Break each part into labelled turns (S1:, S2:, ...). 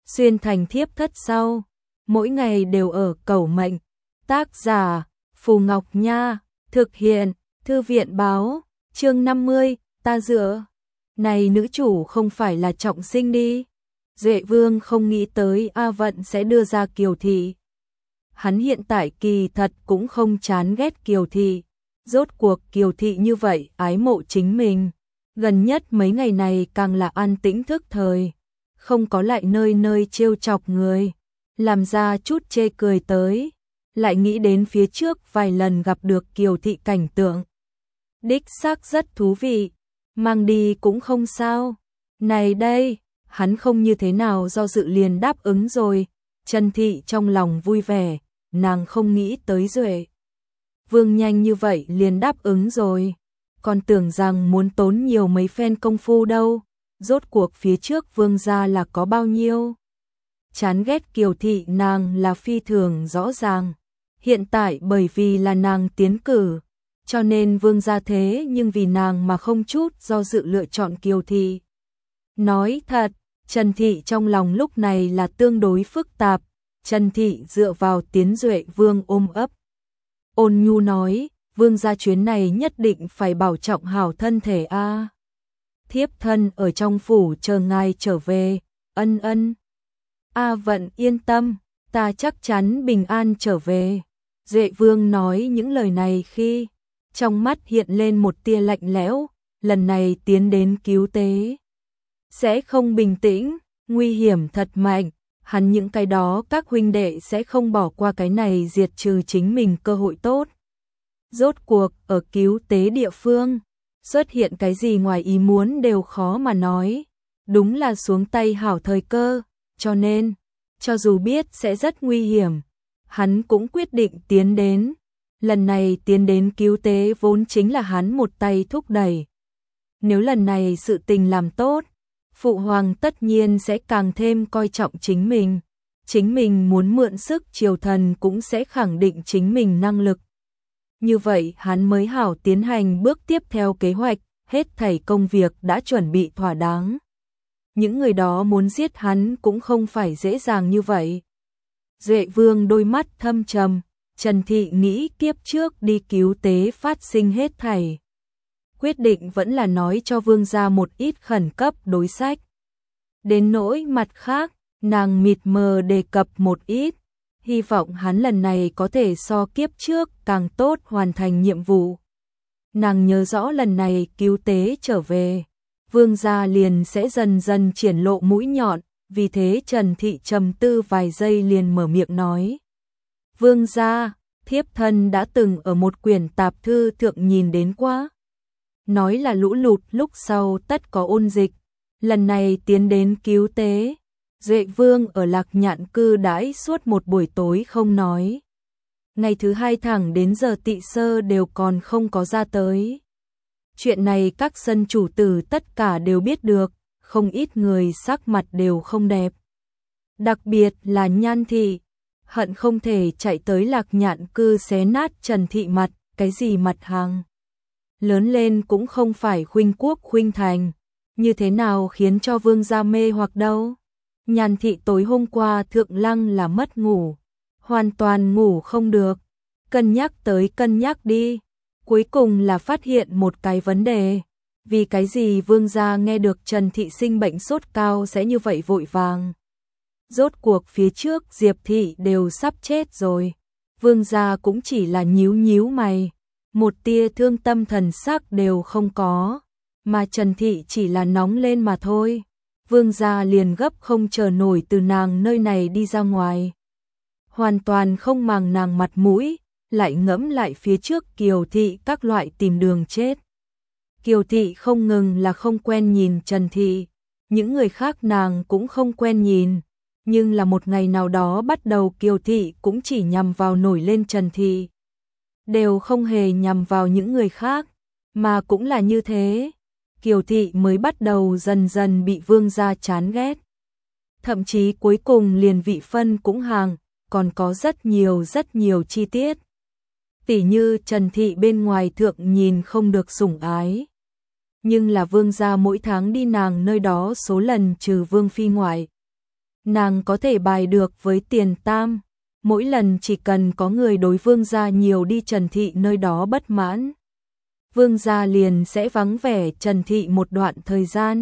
S1: xuyên thành thiếp thất sau, mỗi ngày đều ở cầu mệnh. Tác giả Phù Ngọc Nha, thực hiện Thư viện Báo, chương 50, ta dựa. Này nữ chủ không phải là trọng sinh đi. Duệ Vương không nghĩ tới A Vận sẽ đưa ra Kiều Thị. Hắn hiện tại kỳ thật cũng không chán ghét Kiều Thị. Rốt cuộc Kiều Thị như vậy ái mộ chính mình. Gần nhất mấy ngày này càng là an tĩnh thức thời. Không có lại nơi nơi trêu chọc người. Làm ra chút chê cười tới. Lại nghĩ đến phía trước vài lần gặp được Kiều Thị cảnh tượng. Đích xác rất thú vị. Mang đi cũng không sao. Này đây, hắn không như thế nào do dự liền đáp ứng rồi. Trần Thị trong lòng vui vẻ, nàng không nghĩ tới Duệ Vương nhanh như vậy liền đáp ứng rồi. Còn tưởng rằng muốn tốn nhiều mấy phen công phu đâu. Rốt cuộc phía trước Vương gia là có bao nhiêu. Chán ghét Kiều Thị nàng là phi thường rõ ràng. Hiện tại bởi vì là nàng tiến cử, cho nên Vương gia thế nhưng vì nàng mà không chút do dự lựa chọn Kiều Thị. Nói thật, Trần Thị trong lòng lúc này là tương đối phức tạp. Trần Thị dựa vào tiến Duệ Vương ôm ấp. Ôn nhu nói, Vương gia chuyến này nhất định phải bảo trọng hảo thân thể a. Thiếp thân ở trong phủ chờ ngài trở về, ân ân. A Vận yên tâm, ta chắc chắn bình an trở về. Duệ Vương nói những lời này khi trong mắt hiện lên một tia lạnh lẽo, lần này tiến đến cứu tế. Sẽ không bình tĩnh, nguy hiểm thật mạnh, hắn những cái đó các huynh đệ sẽ không bỏ qua cái này diệt trừ chính mình cơ hội tốt. Rốt cuộc ở cứu tế địa phương, xuất hiện cái gì ngoài ý muốn đều khó mà nói. Đúng là xuống tay hảo thời cơ, cho nên, cho dù biết sẽ rất nguy hiểm, hắn cũng quyết định tiến đến. Lần này tiến đến cứu tế vốn chính là hắn một tay thúc đẩy. Nếu lần này sự tình làm tốt, Phụ Hoàng tất nhiên sẽ càng thêm coi trọng chính mình. Chính mình muốn mượn sức triều thần cũng sẽ khẳng định chính mình năng lực. Như vậy hắn mới hảo tiến hành bước tiếp theo kế hoạch, hết thảy công việc đã chuẩn bị thỏa đáng. Những người đó muốn giết hắn cũng không phải dễ dàng như vậy. Duệ Vương đôi mắt thâm trầm, Trần Thị nghĩ kiếp trước đi cứu tế phát sinh hết thảy. Quyết định vẫn là nói cho Vương gia một ít khẩn cấp đối sách. Đến nỗi mặt khác, nàng mịt mờ đề cập một ít, hy vọng hắn lần này có thể so kiếp trước càng tốt hoàn thành nhiệm vụ. Nàng nhớ rõ lần này cứu tế trở về, Vương gia liền sẽ dần dần triển lộ mũi nhọn, vì thế Trần Thị trầm tư vài giây liền mở miệng nói. Vương gia, thiếp thân đã từng ở một quyển tạp thư thượng nhìn đến quá. Nói là lũ lụt lúc sau tất có ôn dịch, lần này tiến đến cứu tế. Duệ Vương ở Lạc Nhạn cư đãi suốt một buổi tối không nói. Ngày thứ hai thẳng đến giờ tị sơ đều còn không có ra tới. Chuyện này các sân chủ tử tất cả đều biết được, không ít người sắc mặt đều không đẹp. Đặc biệt là Nhan Thị, hận không thể chạy tới Lạc Nhạn cư xé nát Trần Thị mặt, cái gì mặt hàng. Lớn lên cũng không phải khuynh quốc khuynh thành, như thế nào khiến cho Vương gia mê hoặc đâu. Nhan Thị tối hôm qua thượng lăng là mất ngủ, hoàn toàn ngủ không được, cân nhắc tới cân nhắc đi, cuối cùng là phát hiện một cái vấn đề, vì cái gì Vương gia nghe được Trần Thị sinh bệnh sốt cao sẽ như vậy vội vàng. Rốt cuộc phía trước Diệp Thị đều sắp chết rồi, Vương gia cũng chỉ là nhíu nhíu mày, một tia thương tâm thần sắc đều không có, mà Trần Thị chỉ là nóng lên mà thôi. Vương gia liền gấp không chờ nổi từ nàng nơi này đi ra ngoài. Hoàn toàn không màng nàng mặt mũi, lại ngẫm lại phía trước Kiều Thị các loại tìm đường chết. Kiều Thị không ngừng là không quen nhìn Trần Thị, những người khác nàng cũng không quen nhìn, nhưng là một ngày nào đó bắt đầu Kiều Thị cũng chỉ nhằm vào nổi lên Trần Thị. Đều không hề nhằm vào những người khác, mà cũng là như thế. Kiều Thị mới bắt đầu dần dần bị Vương gia chán ghét. Thậm chí cuối cùng liền vị phân cũng hàng, còn có rất nhiều chi tiết. Tỉ như Trần Thị bên ngoài thượng nhìn không được sủng ái. Nhưng là Vương gia mỗi tháng đi nàng nơi đó số lần trừ Vương phi ngoại. nàng có thể bài được với tiền tam. Mỗi lần chỉ cần có người đối vương gia nhiều đi Trần Thị nơi đó bất mãn, vương gia liền sẽ vắng vẻ Trần Thị một đoạn thời gian.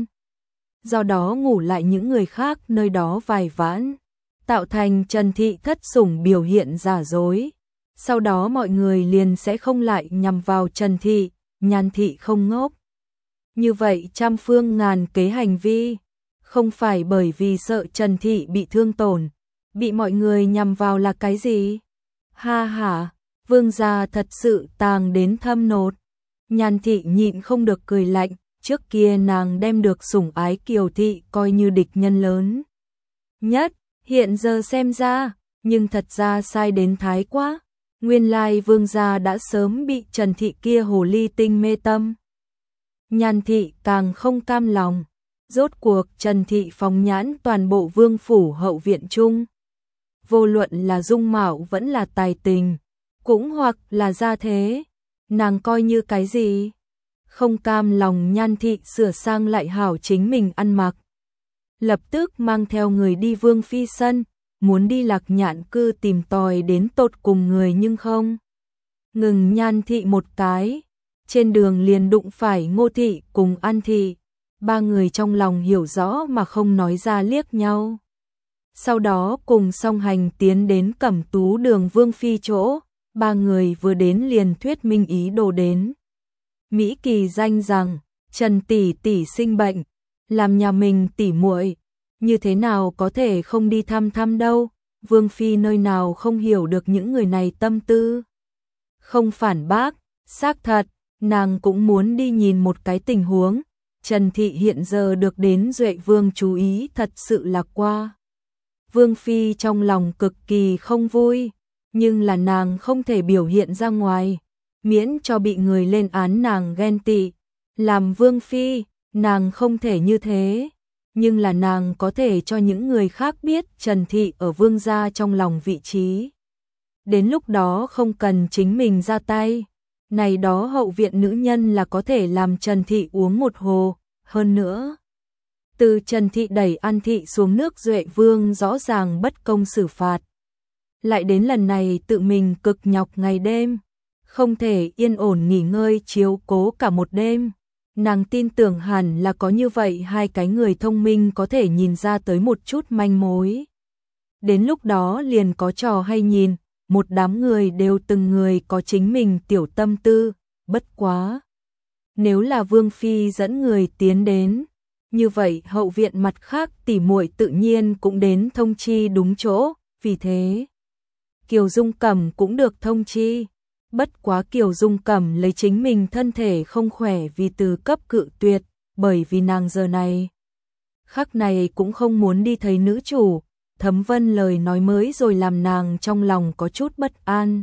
S1: Do đó ngủ lại những người khác nơi đó vài vãn, tạo thành Trần Thị thất sủng biểu hiện giả dối. Sau đó mọi người liền sẽ không lại nhằm vào Trần Thị, Nhan Thị không ngốc. Như vậy trăm phương ngàn kế hành vi, không phải bởi vì sợ Trần Thị bị thương tổn, bị mọi người nhằm vào là cái gì? Ha ha, vương gia thật sự tàng đến thâm nột. Nhan Thị nhịn không được cười lạnh, trước kia nàng đem được sủng ái Kiều Thị coi như địch nhân lớn nhất, hiện giờ xem ra, nhưng thật ra sai đến thái quá. Nguyên lai vương gia đã sớm bị Trần Thị kia hồ ly tinh mê tâm. Nhan Thị càng không cam lòng, rốt cuộc Trần Thị phóng nhãn toàn bộ vương phủ hậu viện chung. Vô luận là dung mạo vẫn là tài tình, cũng hoặc là gia thế, nàng coi như cái gì? Không cam lòng Nhan Thị sửa sang lại hảo chính mình ăn mặc. Lập tức mang theo người đi vương phi sân, muốn đi Lạc Nhạn cư tìm tòi đến tột cùng người nhưng không. Ngừng Nhan Thị một cái, trên đường liền đụng phải Ngô Thị cùng An Thị. Ba người trong lòng hiểu rõ mà không nói ra liếc nhau. Sau đó cùng song hành tiến đến Cẩm Tú đường vương phi chỗ, ba người vừa đến liền thuyết minh ý đồ đến. Mỹ Kỳ danh rằng, Trần tỷ tỷ sinh bệnh, làm nhà mình tỉ muội, như thế nào có thể không đi thăm thăm đâu, vương phi nơi nào không hiểu được những người này tâm tư. Không phản bác, xác thật, nàng cũng muốn đi nhìn một cái tình huống. Trần Thị hiện giờ được đến Duệ Vương chú ý thật sự là qua. Vương phi trong lòng cực kỳ không vui, nhưng là nàng không thể biểu hiện ra ngoài, miễn cho bị người lên án nàng ghen tị. Làm vương phi, nàng không thể như thế, nhưng là nàng có thể cho những người khác biết Trần Thị ở vương gia trong lòng vị trí. Đến lúc đó không cần chính mình ra tay, này đó hậu viện nữ nhân là có thể làm Trần Thị uống một hồ. Hơn nữa, từ Trần Thị đẩy An Thị xuống nước Duệ Vương rõ ràng bất công xử phạt. Lại đến lần này tự mình cực nhọc ngày đêm, không thể yên ổn nghỉ ngơi chiếu cố cả một đêm. Nàng tin tưởng hẳn là có như vậy hai cái người thông minh có thể nhìn ra tới một chút manh mối. Đến lúc đó liền có trò hay nhìn, một đám người đều từng người có chính mình tiểu tâm tư, bất quá. Nếu là vương phi dẫn người tiến đến, như vậy hậu viện mặt khác tỉ muội tự nhiên cũng đến thông chi đúng chỗ, vì thế Kiều Dung Cẩm cũng được thông chi. Bất quá Kiều Dung Cẩm lấy chính mình thân thể không khỏe vì từ cấp cự tuyệt, bởi vì nàng giờ này khắc này cũng không muốn đi thấy nữ chủ. Thấm Vân lời nói mới rồi làm nàng trong lòng có chút bất an.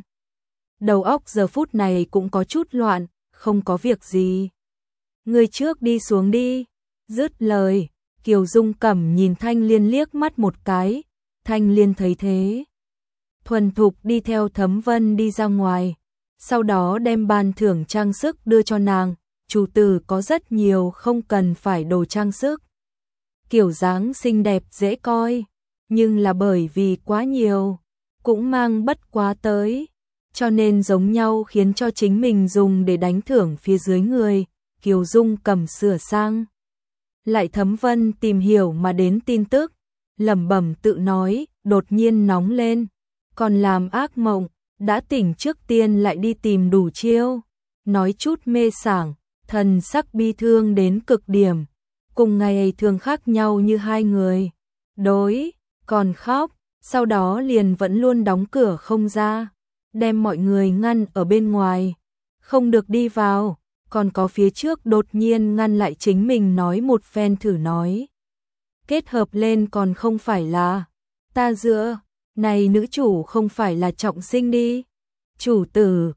S1: Đầu óc giờ phút này cũng có chút loạn, không có việc gì. Người trước đi xuống đi. Dứt lời, Kiều Dung Cẩm nhìn Thanh Liên liếc mắt một cái. Thanh Liên thấy thế, thuần thục đi theo Thấm Vân đi ra ngoài. Sau đó đem ban thưởng trang sức đưa cho nàng. Chủ tử có rất nhiều không cần phải đồ trang sức. Kiểu dáng xinh đẹp dễ coi, nhưng là bởi vì quá nhiều, cũng mang bất quá tới, cho nên giống nhau khiến cho chính mình dùng để đánh thưởng phía dưới người. Kiều Dung Cẩm sửa sang lại Thấm Vân tìm hiểu mà đến tin tức, lẩm bẩm tự nói, đột nhiên nóng lên, còn làm ác mộng, đã tỉnh trước tiên lại đi tìm đủ chiêu, nói chút mê sảng, thần sắc bi thương đến cực điểm, cùng ngày thường khác nhau như hai người, đối, còn khóc, sau đó liền vẫn luôn đóng cửa không ra, đem mọi người ngăn ở bên ngoài, không được đi vào. Còn có phía trước đột nhiên ngăn lại chính mình nói một phen thử nói. Kết hợp lên còn không phải là ta dựa, này nữ chủ không phải là trọng sinh đi. Chủ tử,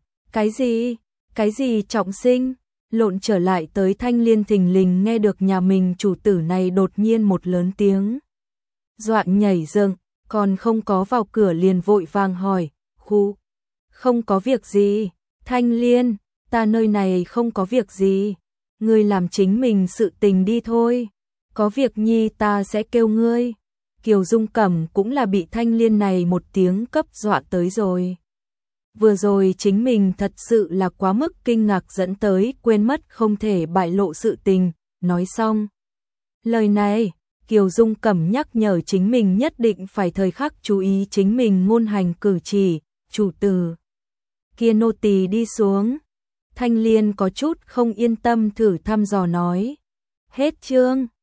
S1: cái gì trọng sinh, lộn trở lại tới Thanh Liên thình lình nghe được nhà mình chủ tử này đột nhiên một lớn tiếng. Dọa nhảy dựng, còn không có vào cửa liền vội vàng hỏi, khu, không có việc gì, Thanh Liên. Ta nơi này không có việc gì, ngươi làm chính mình sự tình đi thôi, có việc nhi ta sẽ kêu ngươi. Kiều Dung Cẩm cũng là bị Thanh Liên này một tiếng cấp dọa tới rồi. Vừa rồi chính mình thật sự là quá mức kinh ngạc dẫn tới quên mất không thể bại lộ sự tình, nói xong. Lời này, Kiều Dung Cẩm nhắc nhở chính mình nhất định phải thời khắc chú ý chính mình ngôn hành cử chỉ, chủ từ. Kia nô tỳ đi xuống. Thanh Liên có chút không yên tâm thử thăm dò nói. Hết chương.